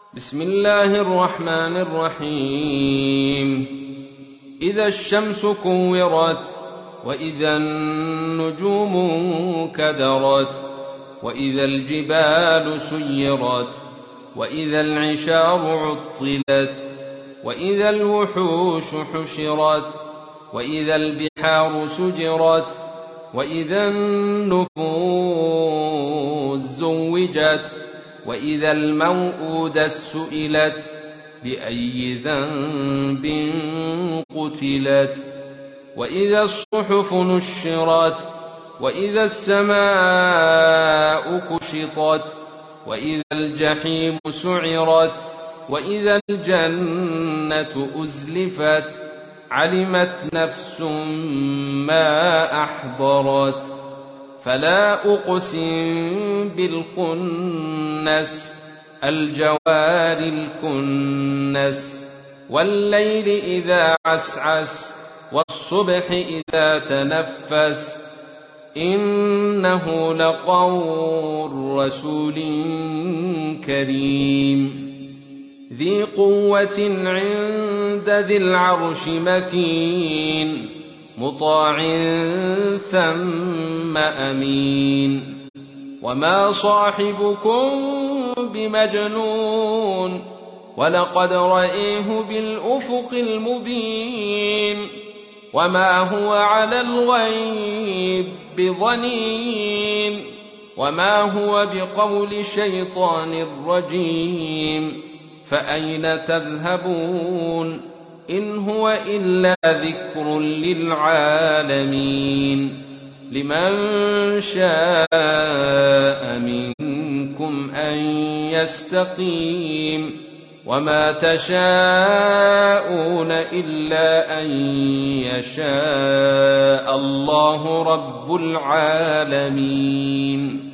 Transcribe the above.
بسم الله الرحمن الرحيم. إذا الشمس كورت، وإذا النجوم كدرت، وإذا الجبال سيرت، وإذا العشار عطلت، وإذا الوحوش حشرت، وإذا البحار سجرت، وإذا النفوس زوجت، وإذا الموءودة سئلت بأي ذنب قتلت، وإذا الصحف نشرت، وإذا السماء كشطت، وإذا الجحيم سعرت، وإذا الجنة أزلفت، علمت نفس ما أحضرت. فلا أقسم بالخنس، الجوار الكنس، والليل إذا عسعس، والصبح إذا تنفس، إنه لقول رسول كريم ذي قوة عند ذي العرش مكين، مطاع ثم أمين. وما صاحبكم بمجنون، ولقد رأيه بالأفق المبين، وما هو على الغيب بضنين، وما هو بقول شيطان رجيم. فأين تذهبون؟ إن هو إلا ذكر للعالمين. لمن شاء منكم أن يستقيم، وما تشاءون إلا أن يشاء الله رب العالمين.